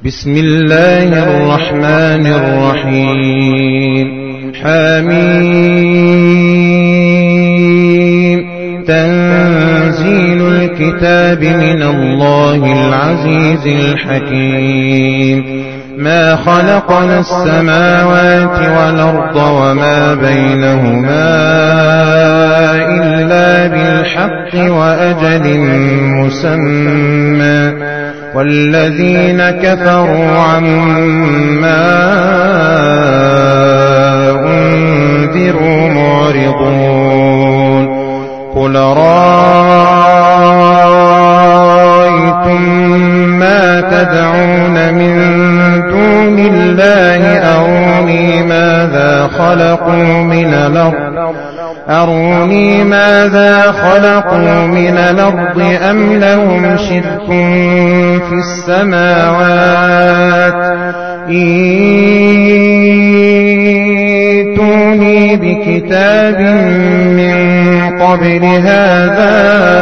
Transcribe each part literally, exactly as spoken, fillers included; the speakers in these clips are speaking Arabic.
بسم الله الرحمن الرحيم. حميم. تنزيل الكتاب من الله العزيز الحكيم. ما خلقنا السماوات والأرض وما بينهما إلا بالحق وأجل مسمى، والذين كفروا عما أنذروا معرضون. قل رأيتم ما تدعون من دون الله أروني ماذا خلقوا من الأرض أروني ماذا خلقوا من الأرض أم لهم شرك في السماوات. ائتوني بكتاب من قبل هذا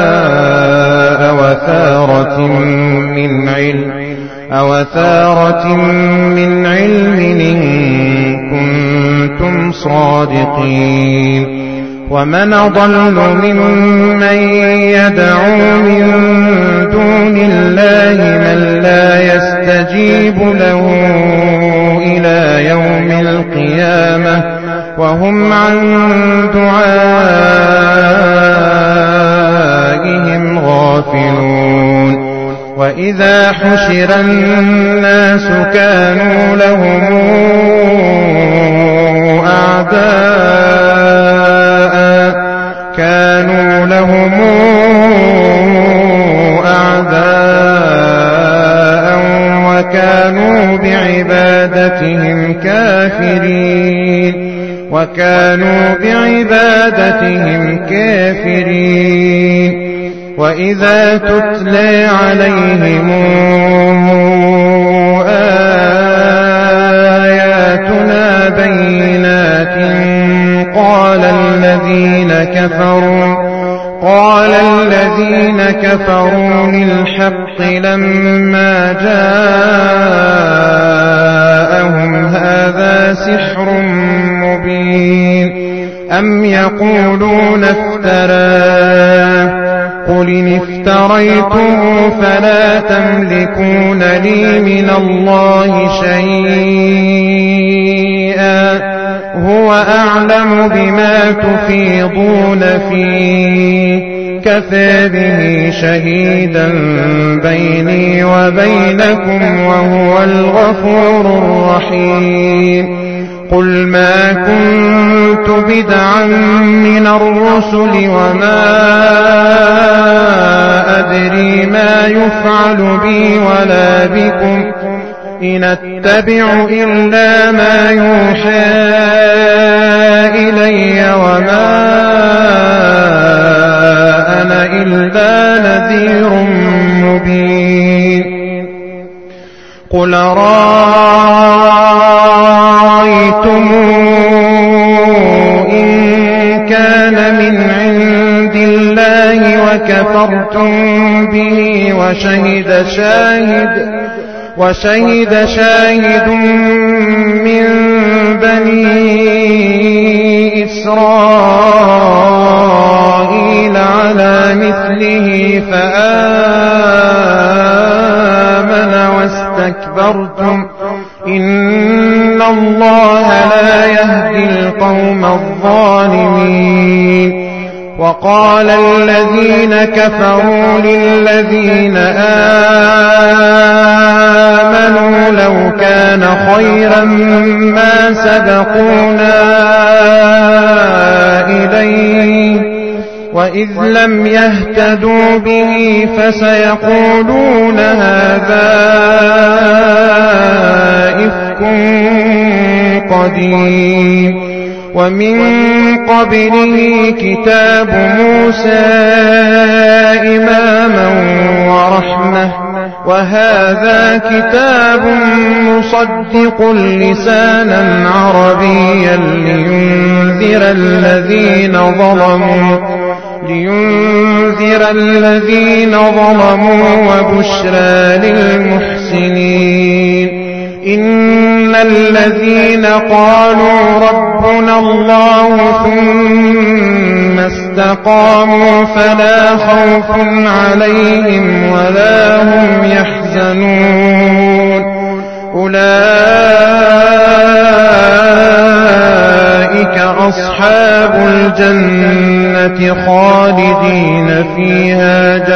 أوثارة من علم أوثارة من علم إن كنتم صادقين. ومن أضل ممن يدعو من دون الله من لا يستجيب له إلى يوم القيامة وهم عن دعائهم غافلون. وإذا حشر الناس كانوا لهم أعداء كانوا لهم أعداء وكانوا بعبادتهم كافرين وكانوا بعبادتهم كافرين. وإذا تتلى عليهم آياتنا بينات قال الذين كفروا قال الذين كفروا للحق لما جاءهم هذا سحر مبين. أم يقولون افتراه قل إن افتريته فلا تملكون لي من الله شيئا هو أعلم بما تفيضون فيه كفى به شهيدا بيني وبينكم وهو الغفور الرحيم. قل ما كنت بدعا من الرسل وما أدري ما يفعل بي ولا بكم إن أتبع إلا ما يوحى إلي وما أنا إلا نذير مبين. قل رأيتم إن كان من عند الله وكفرتم به وشهد شاهد وشهد شاهد من بني إسرائيل على مثله فآمن واستكبرتم إن الله لا يهدي القوم الظالمين. وقال الذين كفروا للذين آمنوا لو كان خيرا ما سبقونا إليه وإذ لم يهتدوا به فسيقولون هذا إفك قديم. ومن قبله كتاب موسى إماما ورحمة وهذا كتاب مصدق لسانا عربيا لينذر الذين ظلموا لينذر الذين ظلموا وبشرى للمحسنين. إن الذين قالوا ربنا الله ثم استقاموا فلا خوف عليهم ولا هم يحزنون أولئك أصحاب الجنة خالدين فيها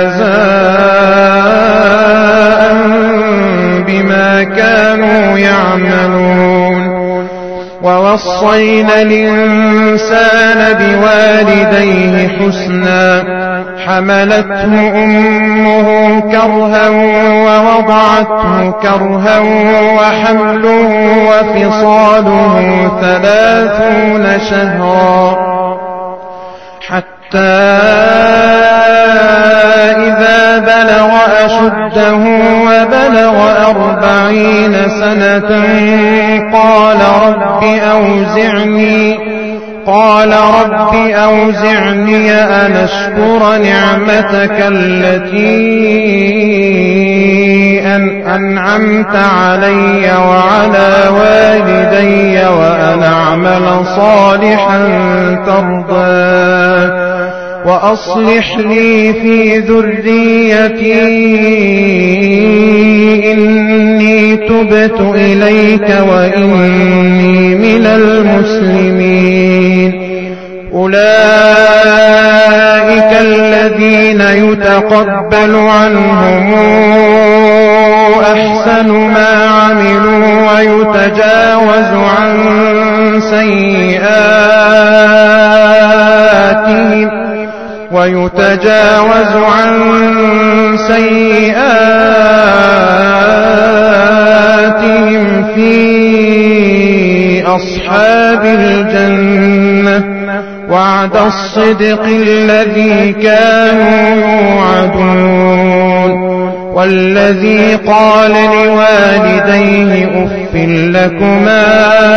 جزاء بما كانوا يعملون ووصينا الإنسان بوالديه حسنا حملته أمه كرها ووضعته كرها وحمله وفصاله ثلاثون شهرا حتى إذا بلغ أشده وبلغ أربعين سنة قال رب أوزعني قال رب أوزعني أن أشكر نعمتك التي أن أنعمت علي وعلى والدي وأن أعمل صالحا ترضاه وأصلح لي في ذريتي إني تبت إليك وإني من المسلمين أولئك الذين يتقبل عنهم أحسن ما عملوا ويتجاوز عن سيئاتهم ويتجاوز عن سيئاتهم في أصحاب الجنة وعد الصدق الذي كانوا يوعدون والذي قال لوالديه أف لكما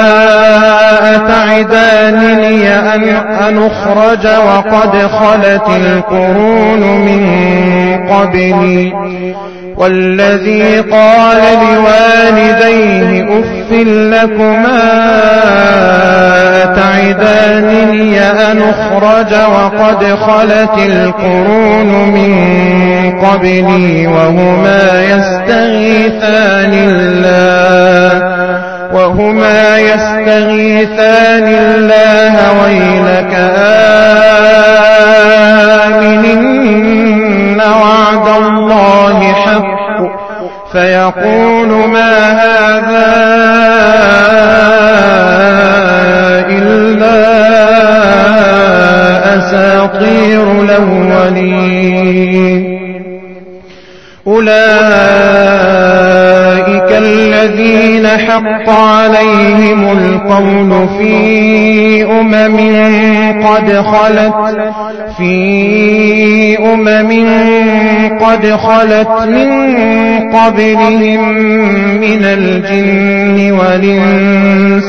أتعدانني أن أخرج وقد خلت القرون من قبلي والذي قال لوالديه أف لكما أتعدانني أن أخرج وقد خلت القرون من قبلي وهما يستغيثان الله وهما يستغيثان الله ويلك آمن إن وعد الله حق فيقول ما هذا إلا أساطير الأولين أولئك الذين حق عليهم القول في أمم قد خلت في أمم قد خلت من قبلهم من الجن والإنس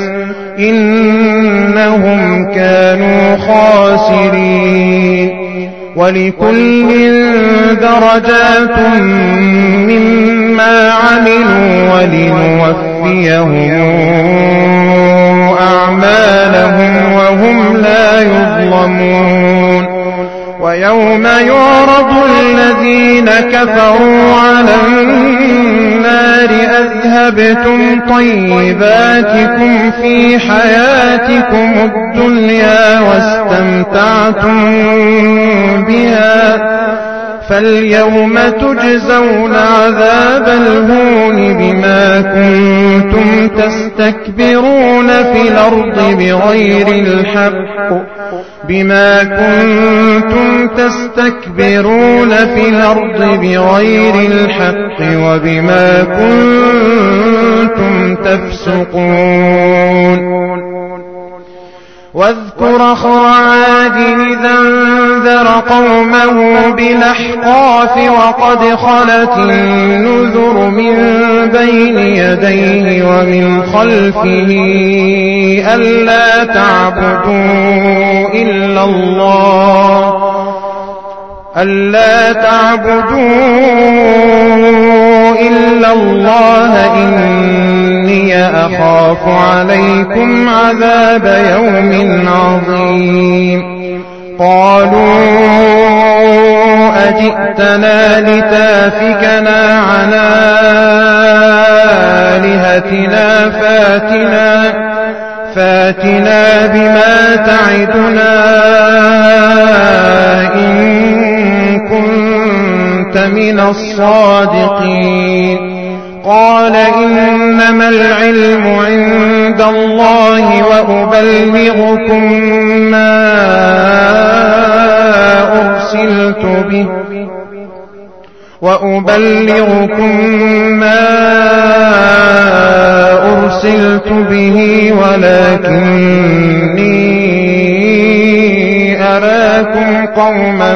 إنهم كانوا خاسرين ولكل درجات مما عملوا ولنوفيهم أعمالهم وهم لا يظلمون ويوم يعرض الذين كفروا على النار أذهبتم طيباتكم في حياتكم الدنيا واستمتعتم بها فاليوم تجزون عذاب الهون بما كنتم تستكبرون في الأرض بغير الحق بما كنتم تستكبرون في الأرض بغير الحق وبما كنتم تفسقون واذكر أخا عاد إذا انذر قومه بالأحقاف وقد خلت النذر من بين يديه ومن خلفه ألا تعبدوا إلا الله ألا تعبدوا إلا الله إني يخاف عليكم عذاب يوم عظيم. قالوا أجئتنا لتافكنا عن آلهتنا فاتنا فاتنا بما تعدنا إن كنت من الصادقين. قال إنما العلم عند الله وأبلغكم ما أرسلت به وأبلغكم ما أرسلت به ولكني أراكم قوما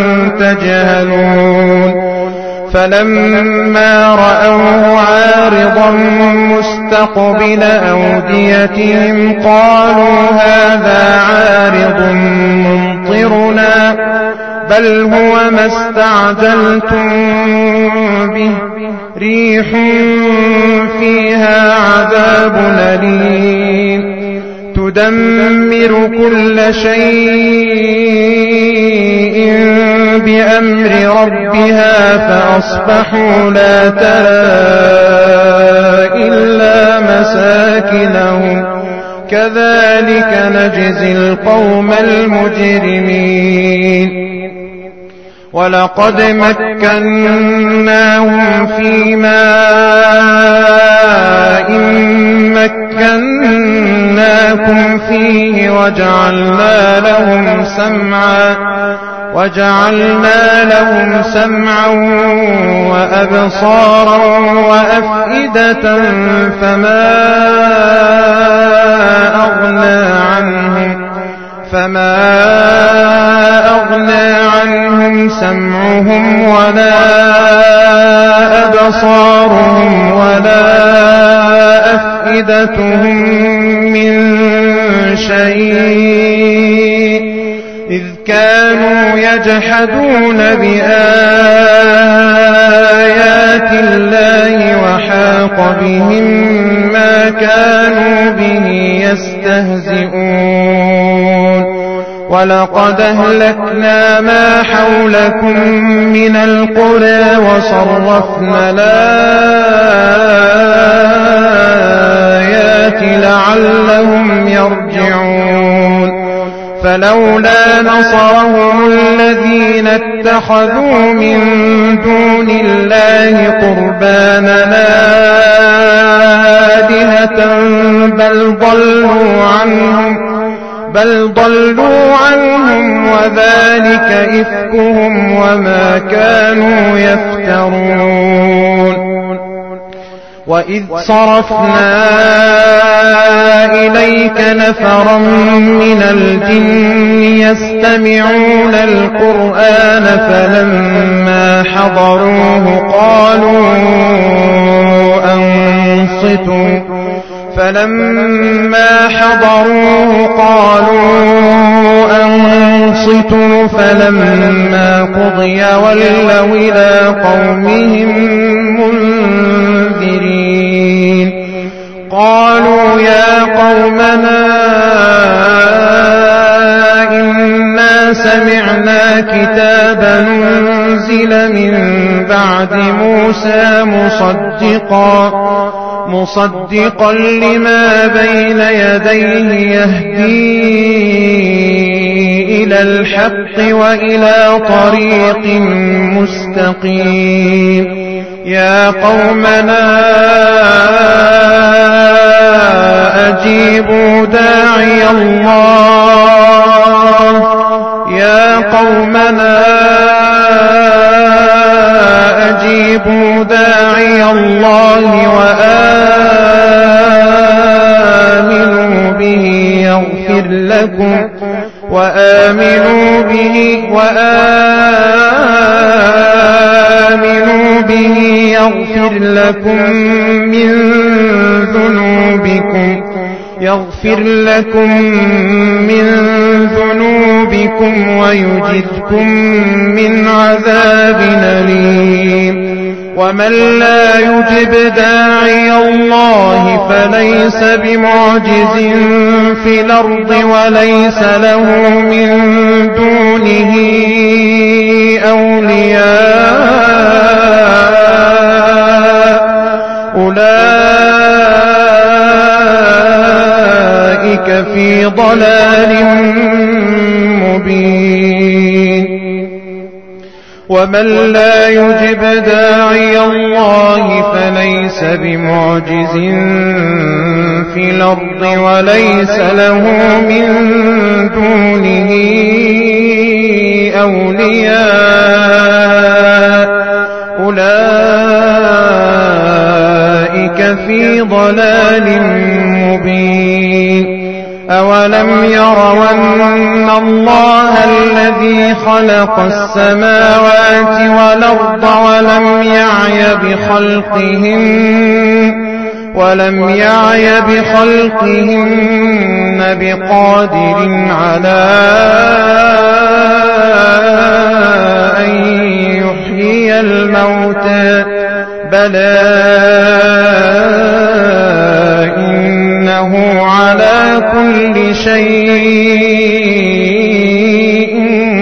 تجهلون. فلما رأوه عارضا مستقبل أوديتهم قالوا هذا عارض ممطرنا بل هو ما استعجلتم به ريح فيها عذاب أليم تدمر كل شيء بأمر ربها فأصبحوا لا ترى إلا مساكنهم كذلك نجزي القوم المجرمين. ولقد مكناهم في ماء مكناكم فيه وجعلنا لهم سمعا وجعلنا لهم سمعا وأبصارا وأفئدة فما أغنى عنهم فما أغنى عنهم سمعهم ولا أبصارهم ولا أفئدتهم من شيء إذ كانوا يجحدون بآيات الله وحاق بهم ما كانوا به يستهزئون. ولقد أهلكنا ما حولكم من القرى وصرفنا الآيات لعلهم يرجعون. فلولا نصرهم الذين اتخذوا من دون الله قربانا آلهة بل ضلوا عنهم بل ضلوا عنهم وذلك إفكهم وما كانوا يفترون. وإذ صرفنا إليك نفرا من الجن يستمعون القرآن فلما حضروه قالوا أنصتوا فلما حضروه قالوا أنصتوا فلما قضي ولوا إلى قومهم منذرين. قالوا يا قومنا إنا سمعنا كتابا أنزل من بعد موسى مصدقا مصدقا لما بين يديه يهدي إلى الحق وإلى طريق مستقيم. يا قومنا أجيبوا داعي الله يا قومنا أجيبوا داعي الله وآمنوا به يغفر لكم وآمنوا به وآمنوا به يغفر لكم من ذنوبكم يغفر لكم من ذنوبكم ويجركم من عذاب أليم. ومن لا يجب داعي الله فليس بمعجز في الأرض وليس له من دونه أولياء أولئك في ضلال مبين ومن لا يجب داعي الله فليس بمعجز في الأرض وليس له من دونه أولياء أولئك في ضلال مبين أولم يروا أن الله الذي خلق السماوات والأرض ولم يعي بخلقهن ولم يعي بخلقهن بقادر على أن يحيي الموتى بلى إنه على كل شيء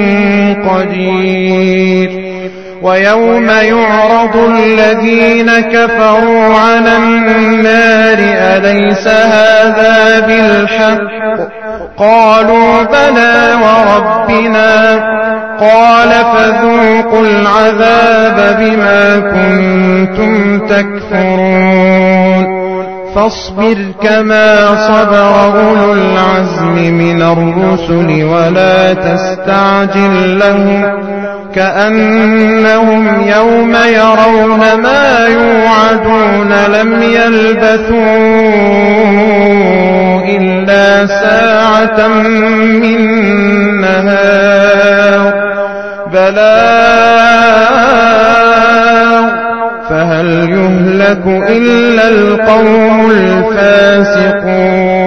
قدير ويوم يعرض الذين كفروا على النار أليس هذا بالحق قالوا بلى وربنا قال فذوقوا العذاب بما كنتم تكفرون فاصبر كما صبر أولو العزم من الرسل ولا تستعجل لهم كأنهم يوم يرون ما يوعدون لم يلبثوا إلا ساعة من نهار بلاغ فهل يهلك إلا القوم الفاسقون